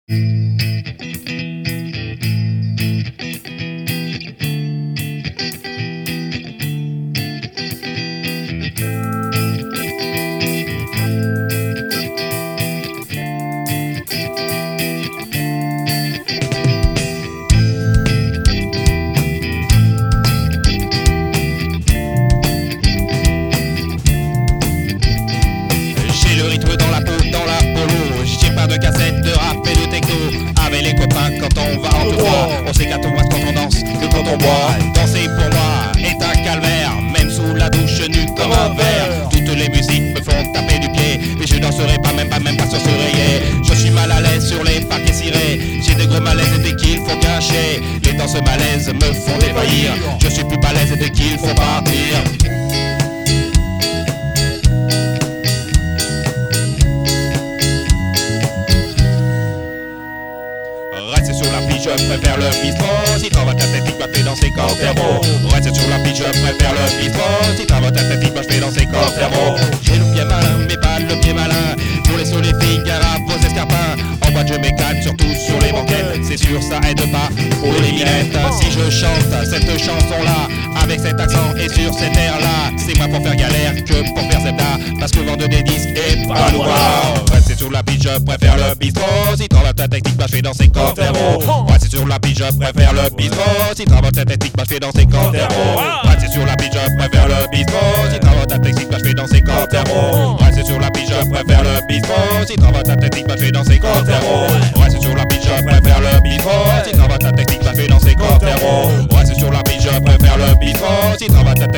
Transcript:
De cassette, de rap et de techno. Avec les copains quand on va en tout droit. On s'éclate, on voit quand on danse que quand on boit. Danser pour moi est un calvaire. Même sous la douche nu comme un verre. Toutes les musiques me font taper du pied. Mais je danserai pas même pas sur ce rayé. Je suis mal à l'aise sur les parquets cirés. J'ai de gros malaises dès qu'il faut cacher. Les danses malaises me font défaillir. Je suis plus balèze dès qu'il faut partir. Reste sur la piste, je préfère le bistrot. Si t'en vas ta tête, va faire danser quand thermo. Reste sur la piste, je préfère le bistrot. Si t'en vas ta tête, va faire danser quand thermo. J'ai le pied malin, mais pas le pied malin. Pour les sols, les filles, garab, vos escarpins. En boîte, je m'éclate, surtout sur les banquettes. C'est sûr, ça aide pas pour les minettes. Si je chante cette chanson-là, avec cet accent et sur cet air-là, c'est moins pour faire galère que pour faire zebda. Parce que vendre des disques est pas noir. Reste sur la piste, je préfère le bistrot. Si t'en vas ta technique, je fais danser quand thermo. Reste sur la piste, je préfère le bistrot. Si t'en vas ta technique, je fais danser quand thermo. Reste sur la piste, je préfère le bistrot. Si t'en vas ta technique, je fais danser quand thermo. Reste sur la piste, je préfère le bistrot. Si t'en vas ta technique, je fais danser quand thermo. Reste sur la piste, je préfère le bistrot. Si t'en vas ta technique, je fais danser quand thermo. Reste sur la piste, je préfère le bistrot. Si t'en vas ta